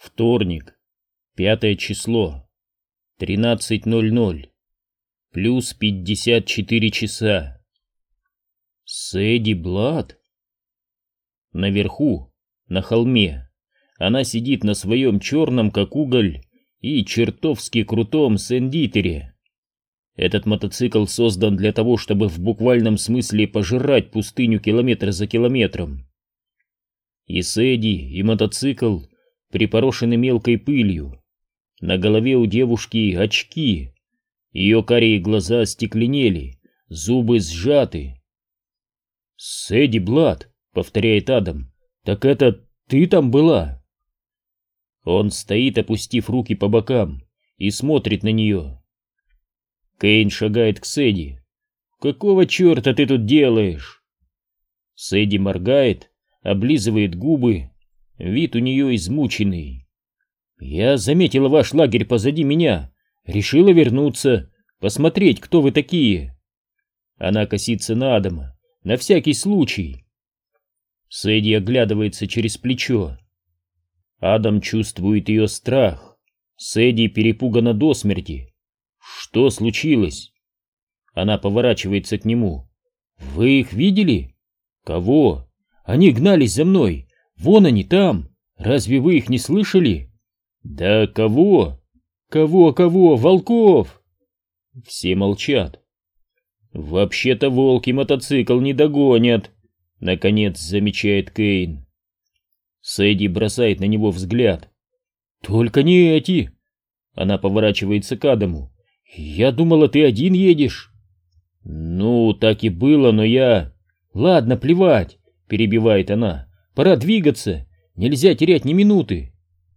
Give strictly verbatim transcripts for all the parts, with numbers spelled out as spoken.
Вторник, пятое число, тринадцать ноль ноль, плюс пятьдесят четыре часа. Сэдди Блад? Наверху, на холме, она сидит на своем черном, как уголь, и чертовски крутом Сэндитере. Этот мотоцикл создан для того, чтобы в буквальном смысле пожирать пустыню километр за километром. И Сэдди, и мотоцикл припорошены мелкой пылью. На голове у девушки очки. Ее карие глаза остекленели, зубы сжаты. «Сэдди Блад», — повторяет Адам, — «так это ты там была?» Он стоит, опустив руки по бокам, и смотрит на нее. Кейн шагает к Сэдди. «Какого черта ты тут делаешь?» Сэдди моргает, облизывает губы. Вид у нее измученный. «Я заметила ваш лагерь позади меня. Решила вернуться, посмотреть, кто вы такие». Она косится на Адама, на всякий случай. Сэдди оглядывается через плечо. Адам чувствует ее страх. Сэдди перепугана до смерти. Что случилось? Она поворачивается к нему. «Вы их видели?» «Кого?» «Они гнались за мной. Вон они там. Разве вы их не слышали?» «Да кого?» «Кого, кого? Волков!» Все молчат. «Вообще-то волки мотоцикл не догонят», — наконец замечает Кейн. Сэдди бросает на него взгляд. «Только не эти!» Она поворачивается к Адаму. «Я думала, ты один едешь». «Ну, так и было, но я...» «Ладно, плевать», — перебивает она. «Пора двигаться. Нельзя терять ни минуты».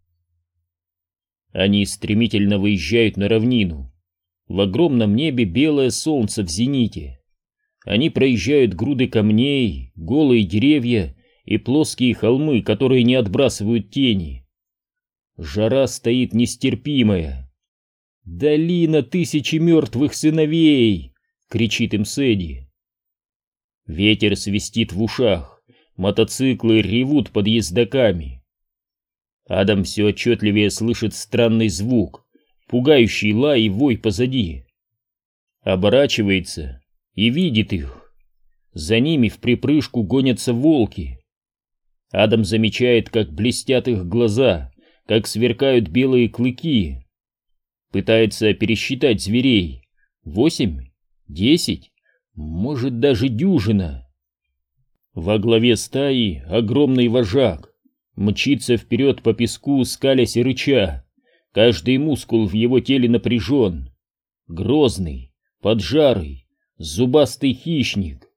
Они стремительно выезжают на равнину. В огромном небе белое солнце в зените. Они проезжают груды камней, голые деревья и плоские холмы, которые не отбрасывают тени. Жара стоит нестерпимая. «Долина тысячи мертвых сыновей!» — кричит им Сэдди. Ветер свистит в ушах. Мотоциклы ревут под ездоками. Адам все отчетливее слышит странный звук, пугающий лай и вой позади. Оборачивается и видит их. За ними вприпрыжку гонятся волки. Адам замечает, как блестят их глаза, как сверкают белые клыки. Пытается пересчитать зверей. Восемь? Десять? Может, даже дюжина. Во главе стаи огромный вожак. Мчится вперед по песку, скалясь и рыча. Каждый мускул в его теле напряжен. Грозный, поджарый, зубастый хищник.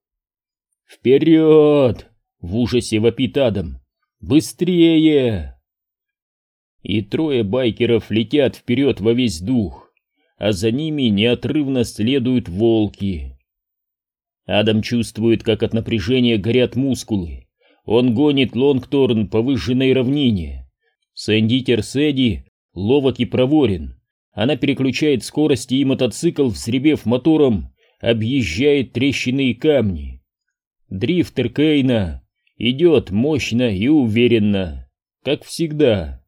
«Вперед!» — в ужасе вопит Адам. «Быстрее!» И трое байкеров летят вперед во весь дух, а за ними неотрывно следуют волки. Адам чувствует, как от напряжения горят мускулы. Он гонит Лонгторн по выжженной равнине. Сэндитер Сэдди ловок и проворен. Она переключает скорости, и мотоцикл, взревев мотором, объезжает трещины и камни. Дрифтер Кейна идет мощно и уверенно, как всегда.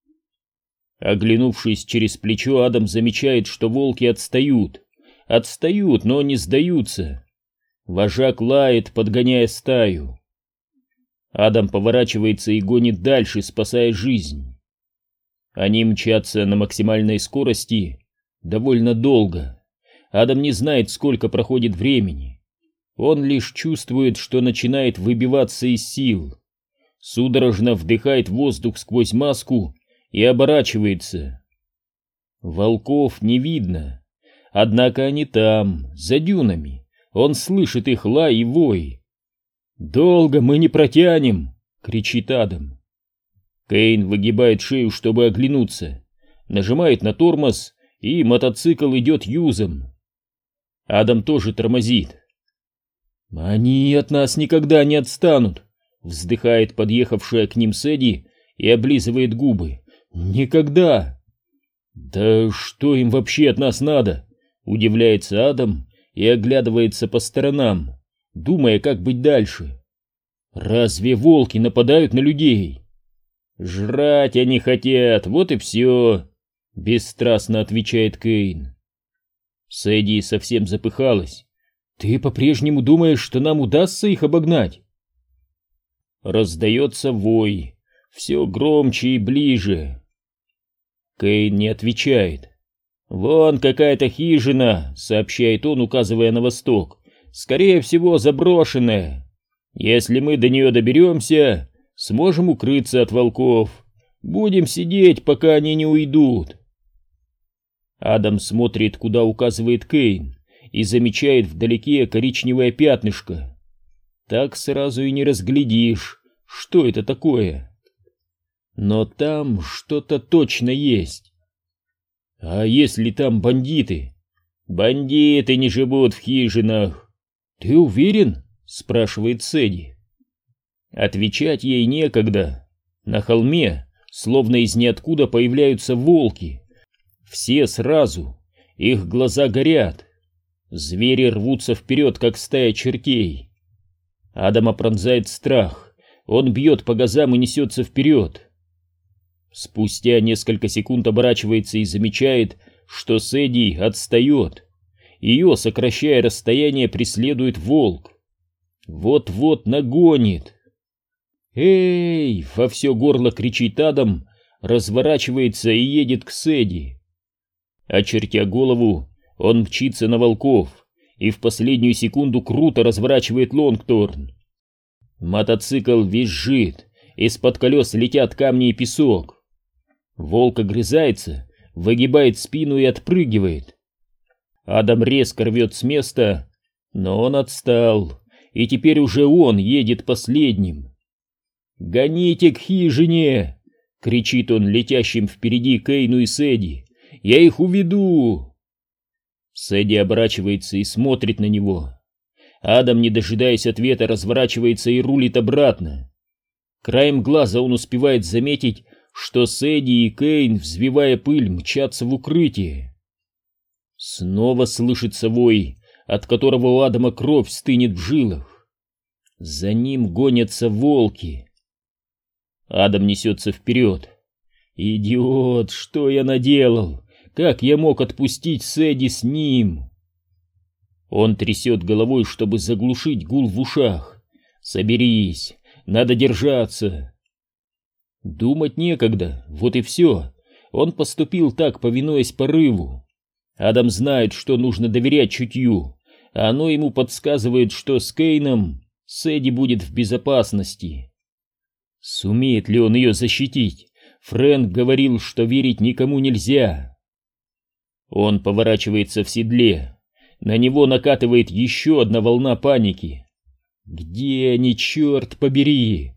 Оглянувшись через плечо, Адам замечает, что волки отстают. Отстают, но не сдаются. Вожак лает, подгоняя стаю. Адам поворачивается и гонит дальше, спасая жизнь. Они мчатся на максимальной скорости довольно долго. Адам не знает, сколько проходит времени. Он лишь чувствует, что начинает выбиваться из сил. Судорожно вдыхает воздух сквозь маску и оборачивается. Волков не видно, однако они там, за дюнами. Он слышит их лай и вой. «Долго мы не протянем!» — кричит Адам. Кейн выгибает шею, чтобы оглянуться, нажимает на тормоз, и мотоцикл идет юзом. Адам тоже тормозит. «Они от нас никогда не отстанут!» — вздыхает подъехавшая к ним Сэдди и облизывает губы. «Никогда!» «Да что им вообще от нас надо?» — удивляется Адам и оглядывается по сторонам, думая, как быть дальше. «Разве волки нападают на людей?» «Жрать они хотят, вот и все», — бесстрастно отвечает Кейн. Сэдди совсем запыхалась. «Ты по-прежнему думаешь, что нам удастся их обогнать?» Раздается вой, все громче и ближе. Кейн не отвечает. «Вон какая-то хижина», — сообщает он, указывая на восток. «Скорее всего, заброшенная. Если мы до нее доберемся, сможем укрыться от волков. Будем сидеть, пока они не уйдут». Адам смотрит, куда указывает Кейн, и замечает вдалеке коричневое пятнышко. Так сразу и не разглядишь, что это такое. Но там что-то точно есть. А если там бандиты? Бандиты не живут в хижинах. Ты уверен? Спрашивает Сэдди. Отвечать ей некогда. На холме, словно из ниоткуда, появляются волки. Все сразу. Их глаза горят. Звери рвутся вперед, как стая чертей. Адама пронзает страх. Он бьет по газам и несется вперед. Спустя несколько секунд оборачивается и замечает, что Сэдди отстает. Ее, сокращая расстояние, преследует волк. Вот-вот нагонит. «Эй!» — во все горло кричит Адам, разворачивается и едет к Сэдди. Очертя голову, он мчится на волков и в последнюю секунду круто разворачивает Лонгторн. Мотоцикл визжит, из-под колес летят камни и песок. Волк огрызается, выгибает спину и отпрыгивает. Адам резко рвет с места, но он отстал, и теперь уже он едет последним. «Гоните к хижине!» — кричит он летящим впереди Кейну и Сэдди. «Я их уведу!» Сэдди оборачивается и смотрит на него. Адам, не дожидаясь ответа, разворачивается и рулит обратно. Краем глаза он успевает заметить, что Сэдди и Кейн, взвивая пыль, мчатся в укрытие. Снова слышится вой, от которого у Адама кровь стынет в жилах. За ним гонятся волки. Адам несется вперед. «Идиот, что я наделал? Как я мог отпустить Сэдди с ним?» Он трясет головой, чтобы заглушить гул в ушах. «Соберись, надо держаться». Думать некогда, вот и все. Он поступил так, повинуясь порыву. Адам знает, что нужно доверять чутью, а оно ему подсказывает, что с Кейном Сэдди будет в безопасности. Сумеет ли он ее защитить? Фрэнк говорил, что верить никому нельзя. Он поворачивается в седле. На него накатывает еще одна волна паники. Где они, черт побери?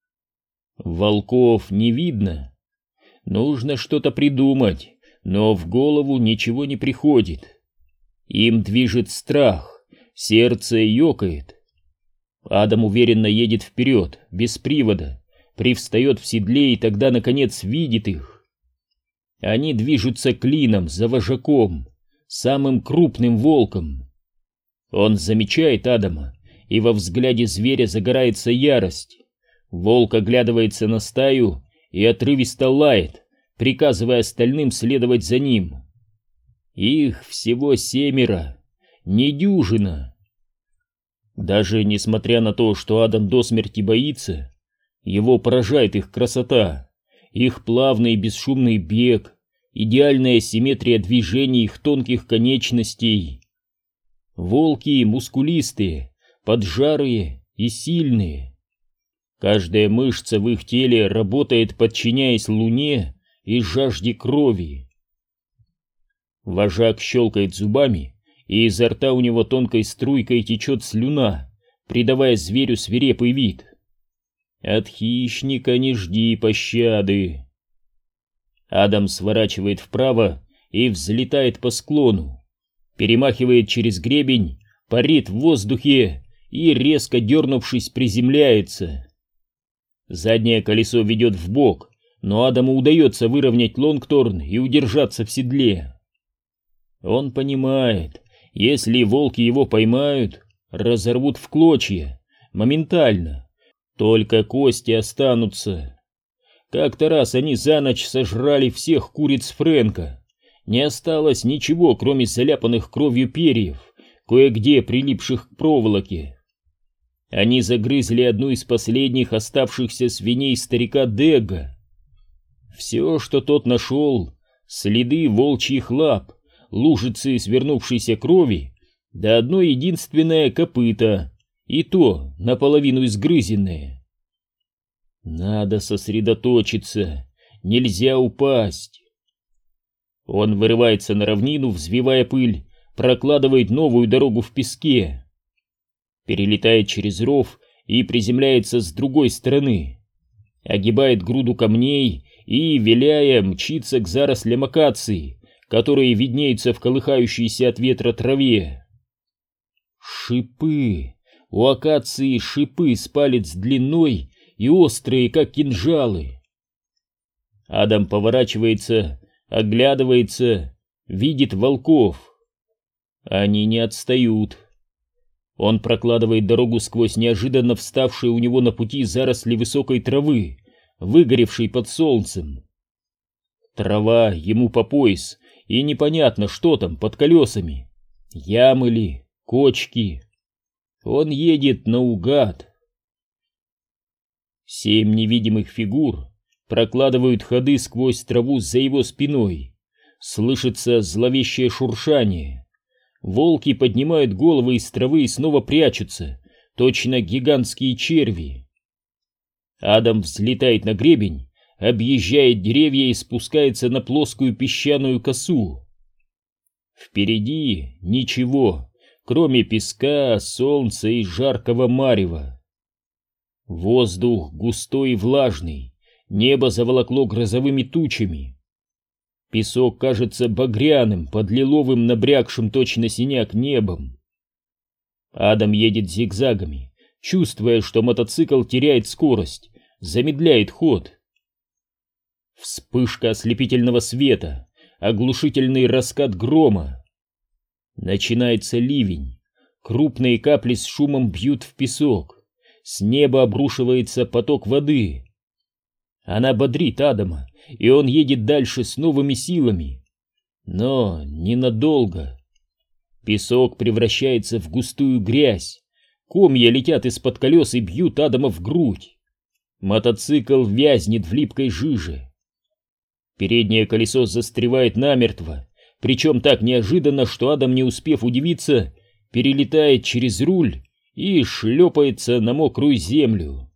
Волков не видно. Нужно что-то придумать, но в голову ничего не приходит. Им движет страх, сердце ёкает. Адам уверенно едет вперед, без привода, привстает в седле и тогда, наконец, видит их. Они движутся клином за вожаком, самым крупным волком. Он замечает Адама, и во взгляде зверя загорается ярость. Волк оглядывается на стаю и отрывисто лает, приказывая остальным следовать за ним. Их всего семеро, не дюжина. Даже несмотря на то, что Адам до смерти боится, его поражает их красота, их плавный и бесшумный бег, идеальная симметрия движений их тонких конечностей. Волки мускулистые, поджарые и сильные. Каждая мышца в их теле работает, подчиняясь луне и жажде крови. Вожак щелкает зубами, и изо рта у него тонкой струйкой течет слюна, придавая зверю свирепый вид. От хищника не жди пощады. Адам сворачивает вправо и взлетает по склону, перемахивает через гребень, парит в воздухе и, резко дернувшись, приземляется. Заднее колесо ведет вбок, но Адаму удается выровнять Лонгторн и удержаться в седле. Он понимает, если волки его поймают, разорвут в клочья, моментально, только кости останутся. Как-то раз они за ночь сожрали всех куриц Фрэнка. Не осталось ничего, кроме заляпанных кровью перьев, кое-где прилипших к проволоке. Они загрызли одну из последних оставшихся свиней старика Дегга. Все, что тот нашел, следы волчьих лап, лужицы свернувшейся крови, да одно единственное копыто, и то наполовину изгрызенное. Надо сосредоточиться, нельзя упасть. Он вырывается на равнину, взвивая пыль, прокладывает новую дорогу в песке, перелетает через ров и приземляется с другой стороны, огибает груду камней и, виляя, мчится к зарослям акации, которые виднеются в колыхающейся от ветра траве. Шипы! У акации шипы с палец длиной и острые, как кинжалы. Адам поворачивается, оглядывается, видит волков. Они не отстают. Он прокладывает дорогу сквозь неожиданно вставшие у него на пути заросли высокой травы, выгоревшей под солнцем. Трава ему по пояс, и непонятно, что там под колесами. Ямы ли, кочки. Он едет наугад. Семь невидимых фигур прокладывают ходы сквозь траву за его спиной. Слышится зловещее шуршание. Волки поднимают головы из травы и снова прячутся, точно гигантские черви. Адам взлетает на гребень, объезжает деревья и спускается на плоскую песчаную косу. Впереди ничего, кроме песка, солнца и жаркого марева. Воздух густой и влажный, небо заволокло грозовыми тучами. Песок кажется багряным под лиловым набрякшим точно синяк небом. Адам едет зигзагами, чувствуя, что мотоцикл теряет скорость, замедляет ход. Вспышка ослепительного света, оглушительный раскат грома. Начинается ливень, крупные капли с шумом бьют в песок, с неба обрушивается поток воды. Она бодрит Адама, и он едет дальше с новыми силами. Но ненадолго. Песок превращается в густую грязь, комья летят из-под колес и бьют Адама в грудь. Мотоцикл вязнет в липкой жиже. Переднее колесо застревает намертво, причем так неожиданно, что Адам, не успев удивиться, перелетает через руль и шлепается на мокрую землю.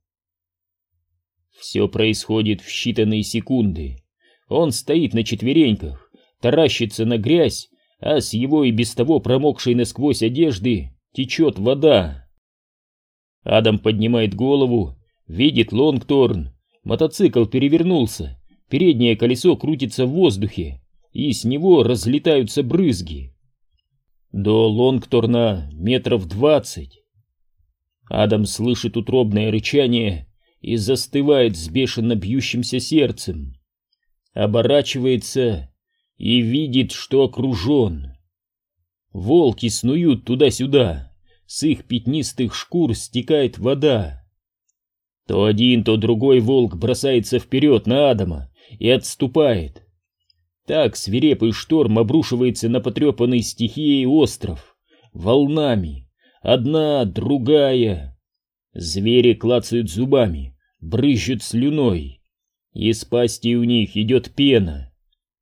Все происходит в считанные секунды. Он стоит на четвереньках, таращится на грязь, а с его и без того промокшей насквозь одежды течет вода. Адам поднимает голову, видит Лонгторн. Мотоцикл перевернулся, переднее колесо крутится в воздухе, и с него разлетаются брызги. До Лонгторна метров двадцать. Адам слышит утробное рычание и застывает с бешено бьющимся сердцем. Оборачивается и видит, что окружен. Волки снуют туда-сюда, с их пятнистых шкур стекает вода. То один, то другой волк бросается вперед на Адама и отступает. Так свирепый шторм обрушивается на потрепанный стихией остров, волнами, одна, другая. Звери клацают зубами, брызжут слюной, из пасти у них идет пена.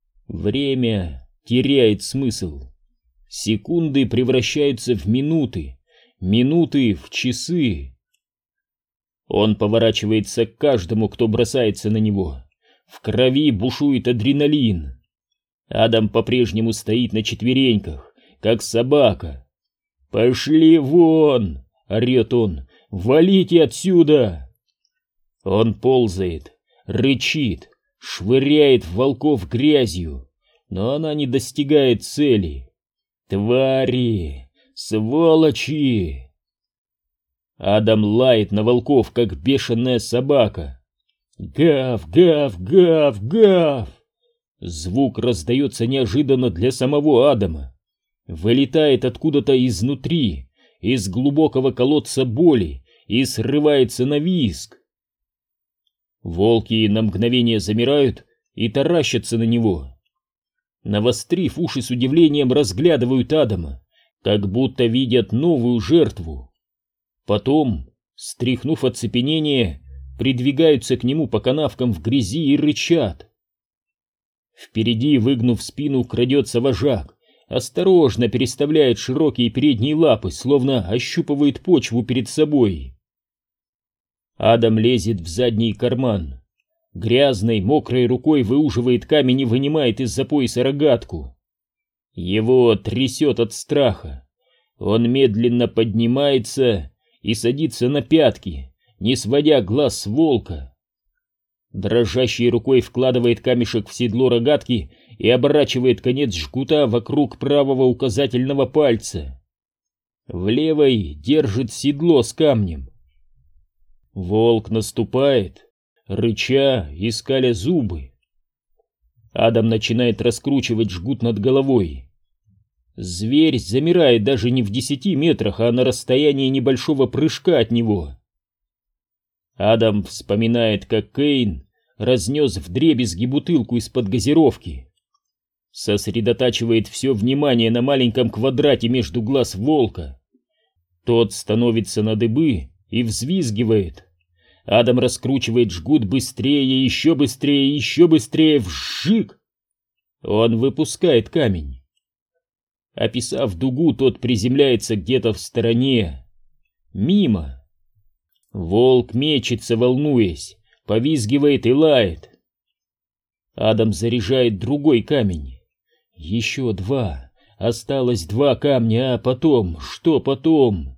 Время теряет смысл. Секунды превращаются в минуты, минуты в часы. Он поворачивается к каждому, кто бросается на него. В крови бушует адреналин. Адам по-прежнему стоит на четвереньках, как собака. «Пошли вон!» — орет он. «Валите отсюда!» Он ползает, рычит, швыряет волков грязью, но она не достигает цели. «Твари! Сволочи!» Адам лает на волков, как бешеная собака. «Гав! Гав! Гав! Гав!» Звук раздается неожиданно для самого Адама. Вылетает откуда-то изнутри, из глубокого колодца боли, и срывается на визг. Волки на мгновение замирают и таращатся на него. Навострив уши, с удивлением разглядывают Адама, как будто видят новую жертву. Потом, стряхнув оцепенение, придвигаются к нему по канавкам в грязи и рычат. Впереди, выгнув спину, крадется вожак, осторожно переставляет широкие передние лапы, словно ощупывает почву перед собой. Адам лезет в задний карман. Грязной, мокрой рукой выуживает камень и вынимает из-за пояса рогатку. Его трясет от страха. Он медленно поднимается и садится на пятки, не сводя глаз с волка. Дрожащей рукой вкладывает камешек в седло рогатки и оборачивает конец жгута вокруг правого указательного пальца. В левой держит седло с камнем. Волк наступает, рыча и скаля зубы. Адам начинает раскручивать жгут над головой. Зверь замирает даже не в десяти метрах, а на расстоянии небольшого прыжка от него. Адам вспоминает, как Кейн разнес вдребезги бутылку из-под газировки. Сосредотачивает все внимание на маленьком квадрате между глаз волка. Тот становится на дыбы и взвизгивает. Адам раскручивает жгут быстрее, еще быстрее, еще быстрее, вжик! Он выпускает камень. Описав дугу, тот приземляется где-то в стороне. Мимо. Волк мечется, волнуясь, повизгивает и лает. Адам заряжает другой камень. Еще два. Осталось два камня, а потом... Что потом?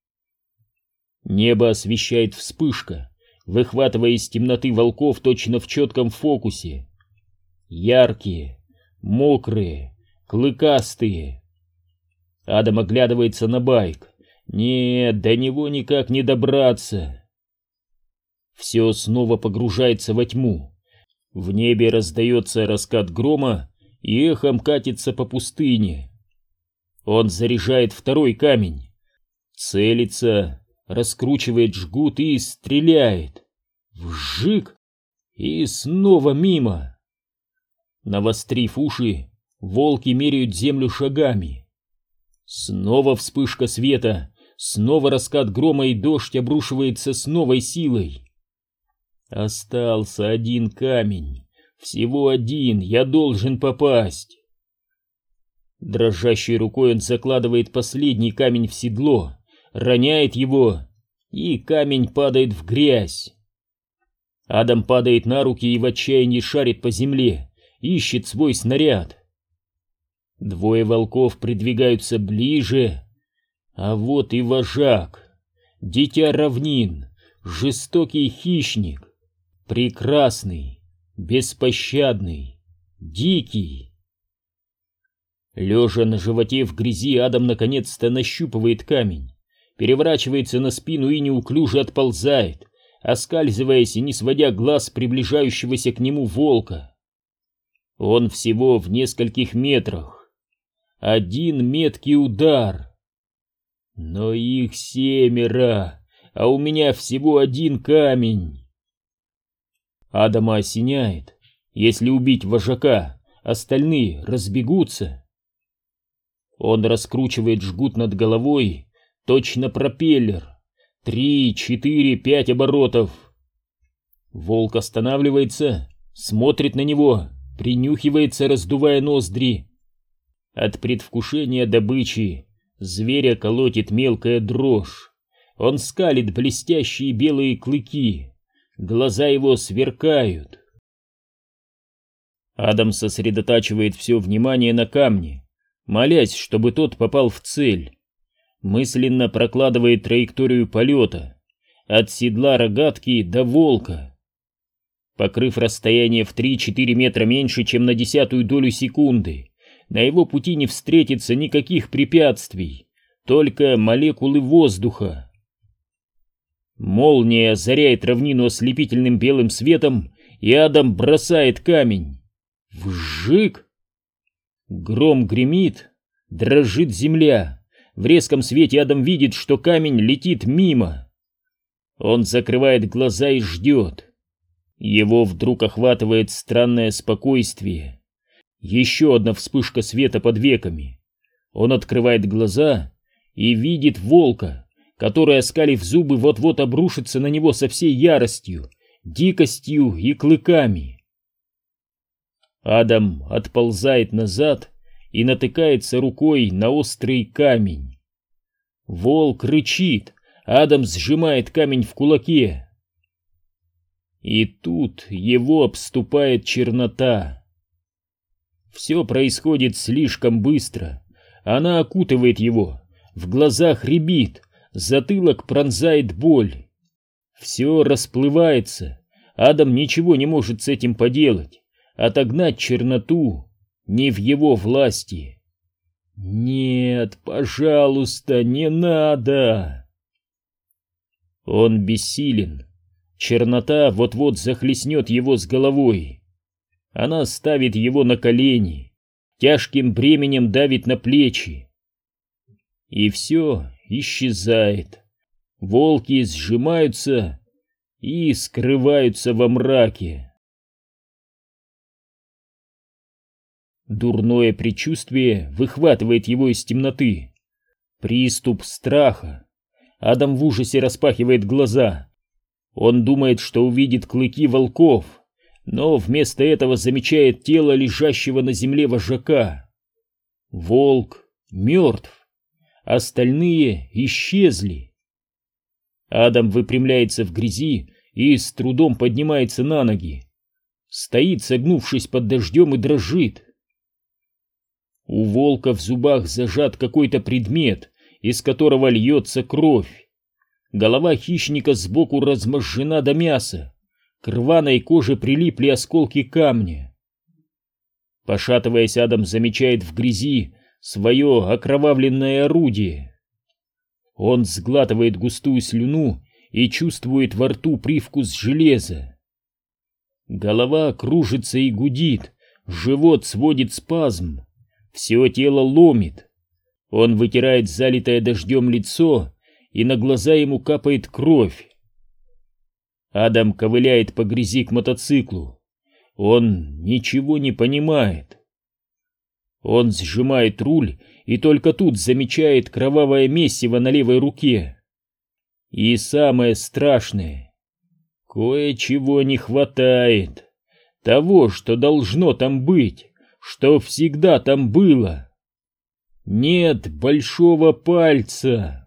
Небо освещает вспышка, выхватывая из темноты волков точно в четком фокусе. Яркие, мокрые, клыкастые. Адам оглядывается на байк. Нет, до него никак не добраться. Все снова погружается во тьму. В небе раздается раскат грома и эхом катится по пустыне. Он заряжает второй камень, целится, раскручивает жгут и стреляет. Вжик! И снова мимо. Навострив уши, волки меряют землю шагами. Снова вспышка света, снова раскат грома, и дождь обрушивается с новой силой. Остался один камень. Всего один, я должен попасть. Дрожащей рукой он закладывает последний камень в седло, роняет его, и камень падает в грязь. Адам падает на руки и в отчаянии шарит по земле, ищет свой снаряд. Двое волков придвигаются ближе, а вот и вожак, дитя равнин, жестокий хищник, прекрасный, беспощадный, дикий. Лежа на животе в грязи, Адам наконец-то нащупывает камень, переворачивается на спину и неуклюже отползает, оскальзываясь и не сводя глаз приближающегося к нему волка. Он всего в нескольких метрах. Один меткий удар. Но их семеро, а у меня всего один камень. Адама осеняет. Если убить вожака, остальные разбегутся. Он раскручивает жгут над головой, точно пропеллер. Три, четыре, пять оборотов. Волк останавливается, смотрит на него, принюхивается, раздувая ноздри. От предвкушения добычи зверя колотит мелкая дрожь. Он скалит блестящие белые клыки. Глаза его сверкают. Адам сосредотачивает все внимание на камне, молясь, чтобы тот попал в цель. Мысленно прокладывает траекторию полета от седла рогатки до волка. Покрыв расстояние в три-четыре метра меньше, чем на десятую долю секунды, на его пути не встретится никаких препятствий, только молекулы воздуха. Молния озаряет равнину ослепительным белым светом, и Адам бросает камень. Вжик! Гром гремит, дрожит земля. В резком свете Адам видит, что камень летит мимо. Он закрывает глаза и ждет. Его вдруг охватывает странное спокойствие. Еще одна вспышка света под веками. Он открывает глаза и видит волка, который, оскалив зубы, вот-вот обрушится на него со всей яростью, дикостью и клыками. Адам отползает назад и натыкается рукой на острый камень. Волк рычит, Адам сжимает камень в кулаке. И тут его обступает чернота. Все происходит слишком быстро. Она окутывает его, в глазах рябит, затылок пронзает боль. Все расплывается. Адам ничего не может с этим поделать. Отогнать черноту не в его власти. Нет, пожалуйста, не надо. Он бессилен. Чернота вот-вот захлестнет его с головой. Она ставит его на колени, тяжким бременем давит на плечи. И все исчезает. Волки сжимаются и скрываются во мраке. Дурное предчувствие выхватывает его из темноты. Приступ страха. Адам в ужасе распахивает глаза. Он думает, что увидит клыки волков, но вместо этого замечает тело лежащего на земле вожака. Волк мертв. Остальные исчезли. Адам выпрямляется в грязи и с трудом поднимается на ноги. Стоит, согнувшись под дождем, и дрожит. У волка в зубах зажат какой-то предмет, из которого льется кровь. Голова хищника сбоку размозжена до мяса. К рваной коже прилипли осколки камня. Пошатываясь, Адам замечает в грязи свое окровавленное орудие. Он сглатывает густую слюну и чувствует во рту привкус железа. Голова кружится и гудит, живот сводит спазм, все тело ломит. Он вытирает залитое дождем лицо, и на глаза ему капает кровь. Адам ковыляет по грязи к мотоциклу. Он ничего не понимает. Он сжимает руль и только тут замечает кровавое месиво на левой руке. И самое страшное, кое-чего не хватает. Того, что должно там быть, что всегда там было. Нет большого пальца.